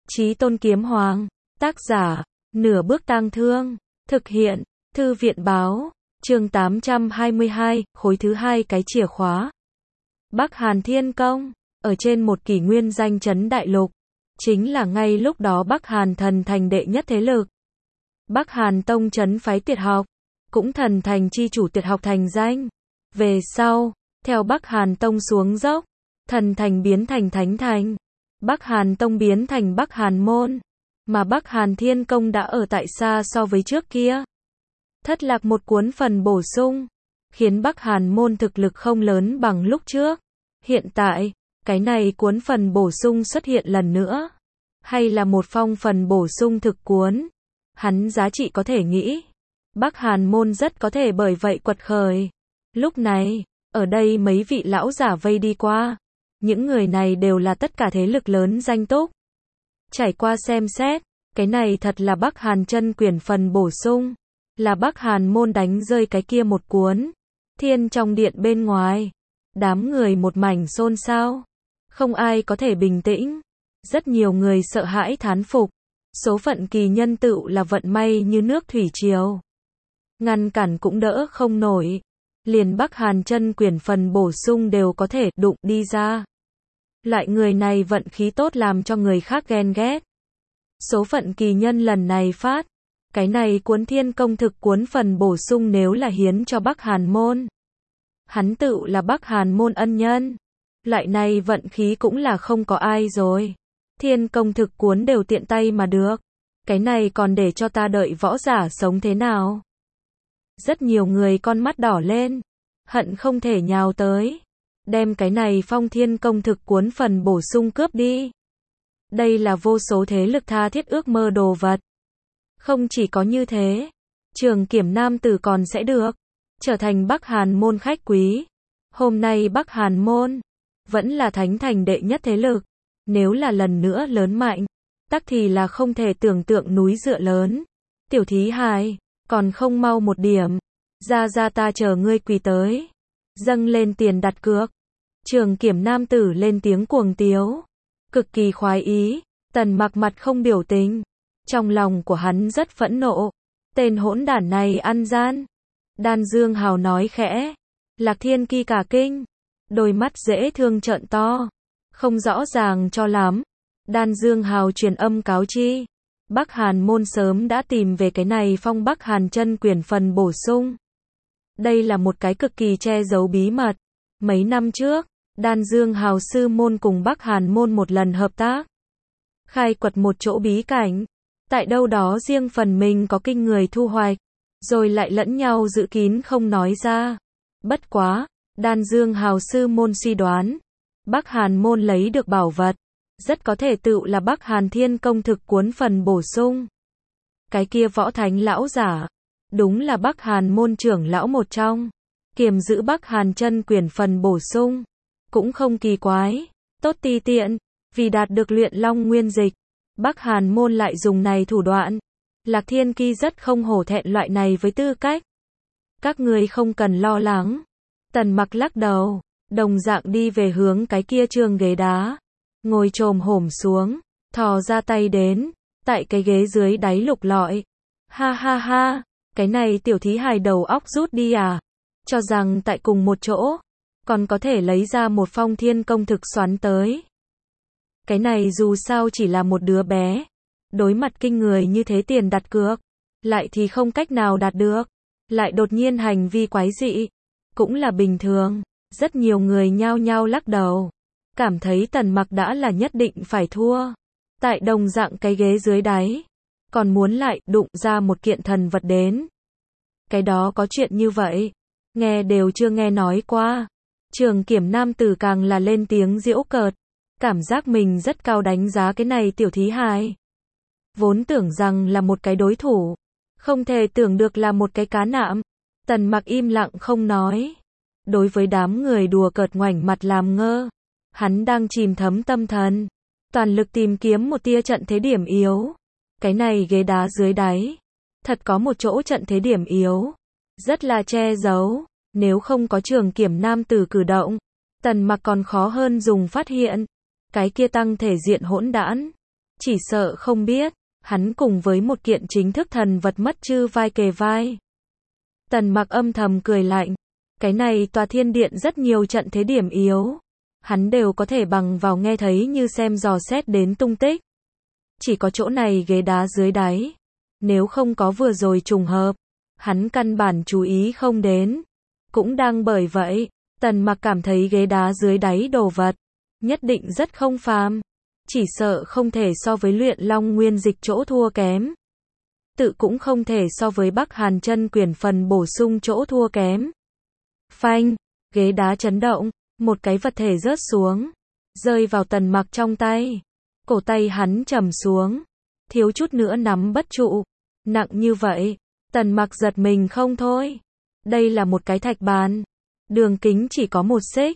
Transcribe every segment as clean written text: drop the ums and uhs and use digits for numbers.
Chí Tôn Kiếm Hoàng. Tác giả, Nửa Bước Tang Thương. Thực hiện, Thư viện báo. Chương 822, khối thứ 2 cái chìa khóa. Bắc Hàn Thiên Công, ở trên một kỷ nguyên danh chấn đại lục. Chính là ngay lúc đó Bắc Hàn thần thành đệ nhất thế lực. Bắc Hàn tông trấn phái tuyệt học, cũng thần thành chi chủ tuyệt học thành danh. Về sau, theo Bắc Hàn tông xuống dốc, thần thành biến thành thánh thành. Bắc Hàn tông biến thành Bắc Hàn môn, mà Bắc Hàn Thiên Công đã ở tại xa so với trước kia. Thất lạc một cuốn phần bổ sung, khiến Bắc Hàn môn thực lực không lớn bằng lúc trước. Hiện tại, cái này cuốn phần bổ sung xuất hiện lần nữa, hay là một phong phần bổ sung thực cuốn, hắn giá trị có thể nghĩ. Bắc Hàn môn rất có thể bởi vậy quật khởi. Lúc này, ở đây mấy vị lão giả vây đi qua. Những người này đều là tất cả thế lực lớn danh túc. Trải qua xem xét, cái này thật là Bắc Hàn chân quyển phần bổ sung, là Bắc Hàn môn đánh rơi cái kia một cuốn. Thiên trong điện bên ngoài, đám người một mảnh xôn xao, không ai có thể bình tĩnh. Rất nhiều người sợ hãi thán phục. Số phận kỳ nhân tựu là vận may như nước thủy triều, ngăn cản cũng đỡ không nổi. Liền Bắc Hàn chân quyển phần bổ sung đều có thể đụng đi ra. Loại người này vận khí tốt làm cho người khác ghen ghét. Số phận kỳ nhân lần này phát, cái này cuốn Thiên Công thực cuốn phần bổ sung nếu là hiến cho Bắc Hàn môn, hắn tựu là Bắc Hàn môn ân nhân. Loại này vận khí cũng là không có ai rồi. Thiên Công thực cuốn đều tiện tay mà được, cái này còn để cho ta đợi võ giả sống thế nào? Rất nhiều người con mắt đỏ lên, hận không thể nhào tới, đem cái này phong Thiên Công thực cuốn phần bổ sung cướp đi. Đây là vô số thế lực tha thiết ước mơ đồ vật. Không chỉ có như thế, Trường Kiểm nam tử còn sẽ được trở thành Bắc Hàn môn khách quý. Hôm nay Bắc Hàn môn vẫn là thánh thành đệ nhất thế lực, nếu là lần nữa lớn mạnh, tắc thì là không thể tưởng tượng núi dựa lớn. Tiểu thí hài, còn không mau một điểm, ra ta chờ ngươi quỳ tới, dâng lên tiền đặt cược. Trường Kiểm nam tử lên tiếng cuồng tiếu, cực kỳ khoái ý. Tần Mặc mặt không biểu tình, trong lòng của hắn rất phẫn nộ. Tên hỗn đản này ăn gian. Đan Dương Hào nói khẽ. Lạc Thiên Ki cả kinh, đôi mắt dễ thương trợn to, không rõ ràng cho lắm. Đan Dương Hào truyền âm cáo chi, Bắc Hàn môn sớm đã tìm về cái này phong Bắc Hàn chân quyển phần bổ sung. Đây là một cái cực kỳ che giấu bí mật. Mấy năm trước, Đan Dương Hào sư môn cùng Bắc Hàn môn một lần hợp tác, khai quật một chỗ bí cảnh, tại đâu đó riêng phần mình có kinh người thu hoạch, rồi lại lẫn nhau giữ kín không nói ra. Bất quá, Đan Dương Hào sư môn suy đoán, Bắc Hàn môn lấy được bảo vật, rất có thể tựu là Bắc Hàn Thiên Công thực cuốn phần bổ sung. Cái kia võ thánh lão giả, đúng là Bắc Hàn môn trưởng lão một trong, kiềm giữ Bắc Hàn chân quyển phần bổ sung. Cũng không kỳ quái, tốt ti tiện, vì đạt được luyện long nguyên dịch, Bắc Hàn môn lại dùng này thủ đoạn. Lạc Thiên Ki rất không hổ thẹn loại này với tư cách. Các người không cần lo lắng. Tần Mặc lắc đầu, đồng dạng đi về hướng cái kia trường ghế đá, ngồi chồm hổm xuống, thò ra tay đến, tại cái ghế dưới đáy lục lọi. Ha ha ha, cái này tiểu thí hài đầu óc rút đi à? Cho rằng tại cùng một chỗ, còn có thể lấy ra một phong Thiên Công thực xoắn tới. Cái này dù sao chỉ là một đứa bé, đối mặt kinh người như thế tiền đặt cược, lại thì không cách nào đạt được, lại đột nhiên hành vi quái dị, cũng là bình thường. Rất nhiều người nhao nhao lắc đầu, cảm thấy Tần Mặc đã là nhất định phải thua. Tại đồng dạng cái ghế dưới đáy, còn muốn lại đụng ra một kiện thần vật đến. Cái đó có chuyện như vậy, nghe đều chưa nghe nói qua. Trường Kiểm nam tử càng là lên tiếng giễu cợt, cảm giác mình rất cao đánh giá cái này tiểu thí hài. Vốn tưởng rằng là một cái đối thủ, không thể tưởng được là một cái cá nạm. Tần Mặc im lặng không nói. Đối với đám người đùa cợt ngoảnh mặt làm ngơ, hắn đang chìm thấm tâm thần, toàn lực tìm kiếm một tia trận thế điểm yếu. Cái này ghế đá dưới đáy, thật có một chỗ trận thế điểm yếu, rất là che giấu. Nếu không có Trường Kiểm nam tử cử động, Tần Mặc còn khó hơn dùng phát hiện. Cái kia tăng thể diện hỗn đản, Chỉ sợ không biết, hắn cùng với một kiện chính thức thần vật mất chư vai kề vai. Tần Mặc âm thầm cười lạnh, cái này tòa thiên điện rất nhiều trận thế điểm yếu, hắn đều có thể bằng vào nghe thấy như xem dò xét đến tung tích. Chỉ có chỗ này ghế đá dưới đáy, nếu không có vừa rồi trùng hợp, hắn căn bản chú ý không đến. Cũng đang bởi vậy, Tần Mặc cảm thấy ghế đá dưới đáy đồ vật, nhất định rất không phàm, chỉ sợ không thể so với luyện long nguyên dịch chỗ thua kém. Tự cũng không thể so với Bắc Hàn chân quyển phần bổ sung chỗ thua kém. Phanh, ghế đá chấn động, một cái vật thể rớt xuống, rơi vào Tần Mặc trong tay. Cổ tay hắn trầm xuống, thiếu chút nữa nắm bất trụ. Nặng như vậy, Tần Mặc giật mình không thôi. Đây là một cái thạch bàn, đường kính chỉ có 1 xích,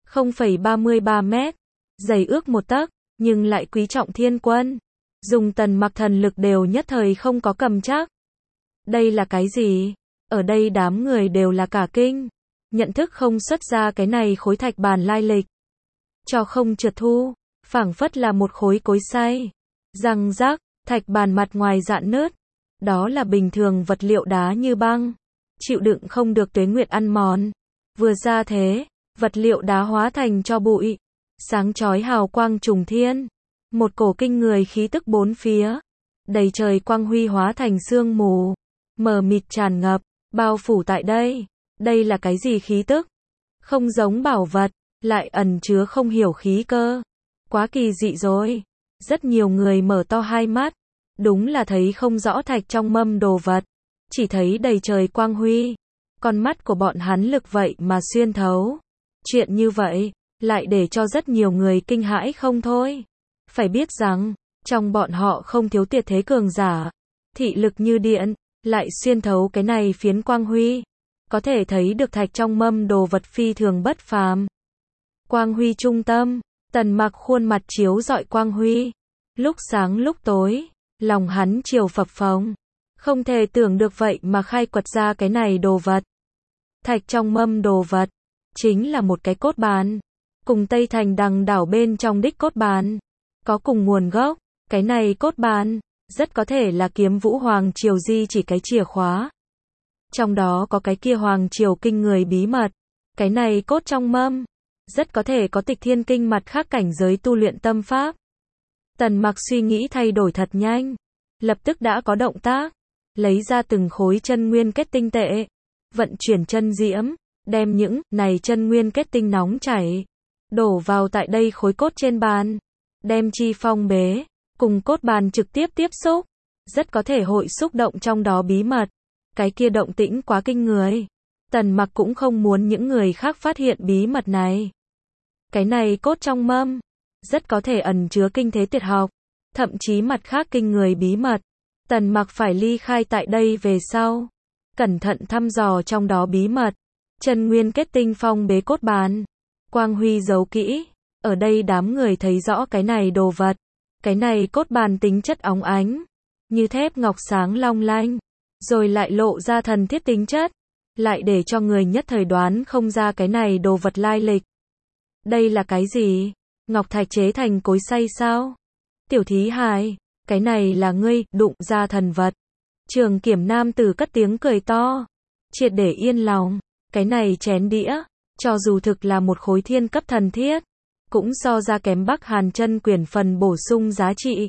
0,33 mét, dày ước 1 tấc, nhưng lại quý trọng thiên quân. Dùng Tần Mặc thần lực đều nhất thời không có cầm chắc. Đây là cái gì? Ở đây đám người đều là cả kinh, nhận thức không xuất ra cái này khối thạch bàn lai lịch. Cho không trượt thu, phảng phất là một khối cối xay. Răng rắc, thạch bàn mặt ngoài rạn nứt. Đó là bình thường vật liệu đá như băng, chịu đựng không được tuế nguyệt ăn mòn. Vừa ra thế, vật liệu đá hóa thành tro bụi, sáng chói hào quang trùng thiên. Một cổ kinh người khí tức bốn phía, đầy trời quang huy hóa thành sương mù, mờ mịt tràn ngập, bao phủ tại đây. Đây là cái gì khí tức? Không giống bảo vật, lại ẩn chứa không hiểu khí cơ. Quá kỳ dị rồi. Rất nhiều người mở to hai mắt, đúng là thấy không rõ thạch trong mâm đồ vật, chỉ thấy đầy trời quang huy. Con mắt của bọn hắn lực vậy mà xuyên thấu. Chuyện như vậy, lại để cho rất nhiều người kinh hãi không thôi. Phải biết rằng, trong bọn họ không thiếu tuyệt thế cường giả, thị lực như điện, lại xuyên thấu cái này phiến quang huy, có thể thấy được thạch trong mâm đồ vật phi thường bất phàm. Quang huy trung tâm, Tần Mặc khuôn mặt chiếu rọi quang huy, lúc sáng lúc tối, lòng hắn chiều phập phồng, không thể tưởng được vậy mà khai quật ra cái này đồ vật. Thạch trong mâm đồ vật, chính là một cái cốt bàn, cùng Tây Thành Đằng đảo bên trong đích cốt bàn, có cùng nguồn gốc. Cái này cốt bàn, rất có thể là Kiếm Vũ Hoàng Triều di chỉ cái chìa khóa. Trong đó có cái kia Hoàng Triều kinh người bí mật. Cái này cốt trong mâm, rất có thể có Tịch Thiên Kinh mặt khác cảnh giới tu luyện tâm pháp. Tần Mặc suy nghĩ thay đổi thật nhanh, lập tức đã có động tác, lấy ra từng khối chân nguyên kết tinh tệ, vận chuyển chân diễm, đem những này chân nguyên kết tinh nóng chảy, đổ vào tại đây khối cốt trên bàn, đem chi phong bế, cùng cốt bàn trực tiếp tiếp xúc, rất có thể hội xúc động trong đó bí mật. Cái kia động tĩnh quá kinh người, Tần Mặc cũng không muốn những người khác phát hiện bí mật này. Cái này cốt trong mâm, rất có thể ẩn chứa kinh thế tuyệt học, thậm chí mặt khác kinh người bí mật. Tần Mặc phải ly khai tại đây về sau, cẩn thận thăm dò trong đó bí mật. Chân nguyên kết tinh phong bế cốt bàn, quang huy giấu kỹ, ở đây đám người thấy rõ cái này đồ vật. Cái này cốt bàn tính chất óng ánh, như thép ngọc sáng long lanh, rồi lại lộ ra thần thiết tính chất, lại để cho người nhất thời đoán không ra cái này đồ vật lai lịch. Đây là cái gì? Ngọc thạch chế thành cối xay sao? Tiểu thí hài, cái này là ngươi đụng ra thần vật. Trường Kiểm nam tử cất tiếng cười to, triệt để yên lòng. Cái này chén đĩa, cho dù thực là một khối thiên cấp thần thiết, cũng so ra kém Bắc Hàn chân quyển phần bổ sung giá trị.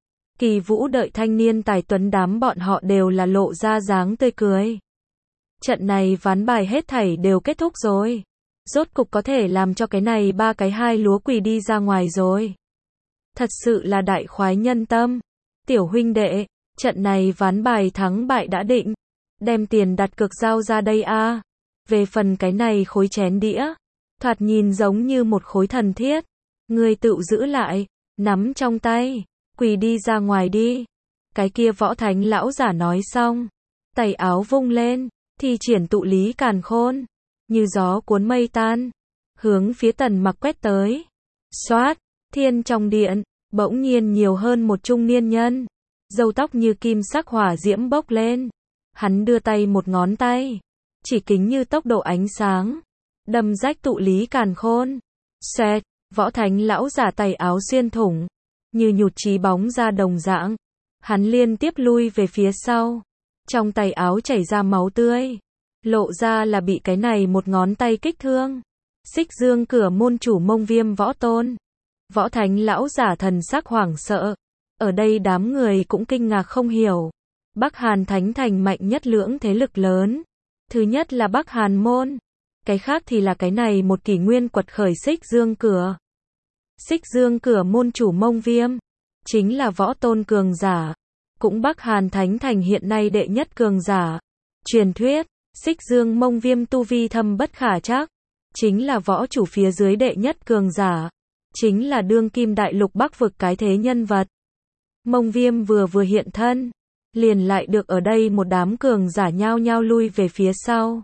Kỳ Vũ đợi thanh niên tài tuấn đám bọn họ đều là lộ ra dáng tươi cười. Trận này ván bài hết thảy đều kết thúc rồi. Rốt cục có thể làm cho cái này ba cái hai lúa quỳ đi ra ngoài rồi. Thật sự là đại khoái nhân tâm. Tiểu huynh đệ, trận này ván bài thắng bại đã định. Đem tiền đặt cược giao ra đây a. Về phần cái này khối chén đĩa, thoạt nhìn giống như một khối thần thiết. Ngươi tự giữ lại, nắm trong tay, quỳ đi ra ngoài đi. Cái kia Võ Thánh lão giả nói xong, tay áo vung lên, thi triển tụ lý càn khôn, như gió cuốn mây tan, hướng phía Tần Mặc quét tới. Xoát, thiên trong điện, bỗng nhiên nhiều hơn một trung niên nhân, râu tóc như kim sắc hỏa diễm bốc lên. Hắn đưa tay một ngón tay, chỉ kính như tốc độ ánh sáng, đâm rách tụ lý càn khôn. Xoẹt, Võ Thánh lão giả tay áo xuyên thủng, như nhụt chí bóng ra đồng dạng. Hắn liên tiếp lui về phía sau, trong tay áo chảy ra máu tươi, lộ ra là bị cái này một ngón tay kích thương. Xích Dương Cửa môn chủ Mông Viêm Võ Tôn. Võ Thánh lão giả thần sắc hoảng sợ. Ở đây đám người cũng kinh ngạc không hiểu. Bắc Hàn Thánh Thành mạnh nhất lưỡng thế lực lớn. Thứ nhất là Bắc Hàn Môn. Cái khác thì là cái này một kỷ nguyên quật khởi Xích Dương Cửa. Xích Dương Cửa môn chủ Mông Viêm. Chính là võ tôn cường giả. Cũng Bắc Hàn Thánh Thành hiện nay đệ nhất cường giả. Truyền thuyết, Xích Dương Mông Viêm tu vi thâm bất khả trắc. Chính là võ chủ phía dưới đệ nhất cường giả. Chính là đương kim đại lục Bắc vực cái thế nhân vật. Mông Viêm vừa hiện thân, liền lại được ở đây một đám cường giả nhao nhao lui về phía sau.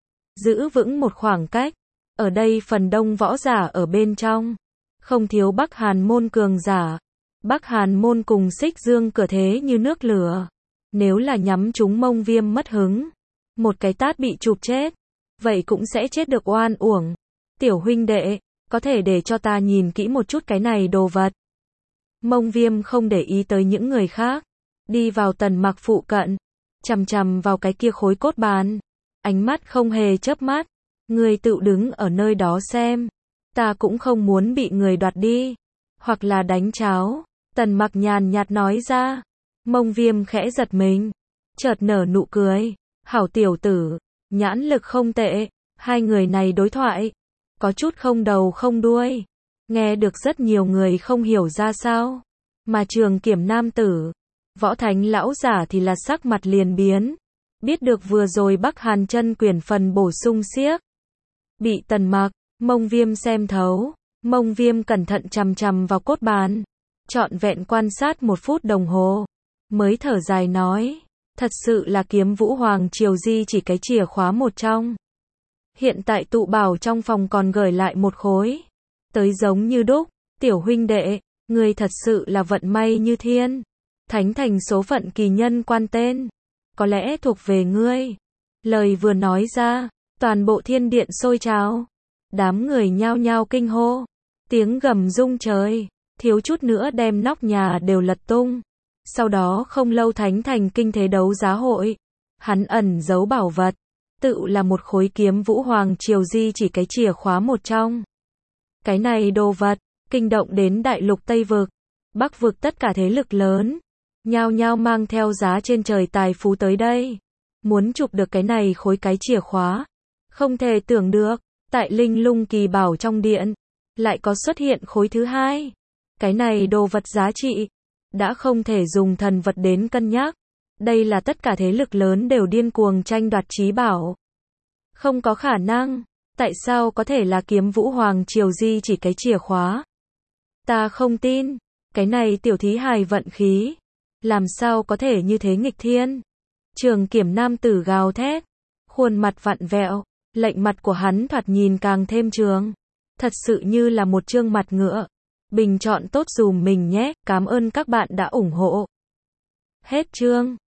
Giữ vững một khoảng cách, ở đây phần đông võ giả ở bên trong, không thiếu Bắc Hàn môn cường giả. Bắc Hàn môn cùng Xích Dương Cửa thế như nước lửa. Nếu là nhắm chúng Mông Viêm mất hứng, một cái tát bị chụp chết, vậy cũng sẽ chết được oan uổng. Tiểu huynh đệ, có thể để cho ta nhìn kỹ một chút cái này đồ vật. Mông Viêm không để ý tới những người khác, đi vào Tần Mặc phụ cận, chằm chằm vào cái kia khối cốt bàn, ánh mắt không hề chớp mắt. Người tự đứng ở nơi đó xem, ta cũng không muốn bị người đoạt đi, hoặc là đánh cháo. Tần Mặc nhàn nhạt nói ra. Mông Viêm khẽ giật mình, chợt nở nụ cười. Hảo tiểu tử, nhãn lực không tệ. Hai người này đối thoại, có chút không đầu không đuôi, nghe được rất nhiều người không hiểu ra sao. Mà Trường Kiểm nam tử, Võ Thánh lão giả thì là sắc mặt liền biến. Biết được vừa rồi Bắc Hàn chân quyền phần bổ sung xiếc, bị Tần Mặc, Mông Viêm xem thấu. Mông Viêm cẩn thận chằm chằm vào cốt bàn, trọn vẹn quan sát 1 phút đồng hồ, mới thở dài nói, thật sự là Kiếm Vũ Hoàng Triều di chỉ cái chìa khóa một trong. Hiện tại tụ bảo trong phòng còn gửi lại một khối, tới giống như đúc. Tiểu huynh đệ, ngươi thật sự là vận may như thiên. Thánh thành số phận kỳ nhân quan tên, có lẽ thuộc về ngươi. Lời vừa nói ra, toàn bộ thiên điện sôi trào. Đám người nhao nhao kinh hô, tiếng gầm rung trời, thiếu chút nữa đem nóc nhà đều lật tung. Sau đó không lâu Thánh thành kinh thế đấu giá hội, hắn ẩn giấu bảo vật, tự là một khối Kiếm Vũ Hoàng Triều di chỉ cái chìa khóa một trong. Cái này đồ vật, kinh động đến đại lục Tây vực, Bắc vực tất cả thế lực lớn, nhao nhao mang theo giá trên trời tài phú tới đây, muốn chụp được cái này khối cái chìa khóa. Không thể tưởng được, tại Linh Lung Kỳ Bảo trong điện, lại có xuất hiện khối thứ hai. Cái này đồ vật giá trị, đã không thể dùng thần vật đến cân nhắc. Đây là tất cả thế lực lớn đều điên cuồng tranh đoạt chí bảo. Không có khả năng, tại sao có thể là Kiếm Vũ Hoàng Triều di chỉ cái chìa khóa? Ta không tin, cái này tiểu thí hài vận khí, làm sao có thể như thế nghịch thiên? Trường Kiểm nam tử gào thét, khuôn mặt vặn vẹo, lệnh mặt của hắn thoạt nhìn càng thêm trường, thật sự như là một trương mặt ngựa. Bình chọn tốt dùm mình nhé, cảm ơn các bạn đã ủng hộ. Hết chương.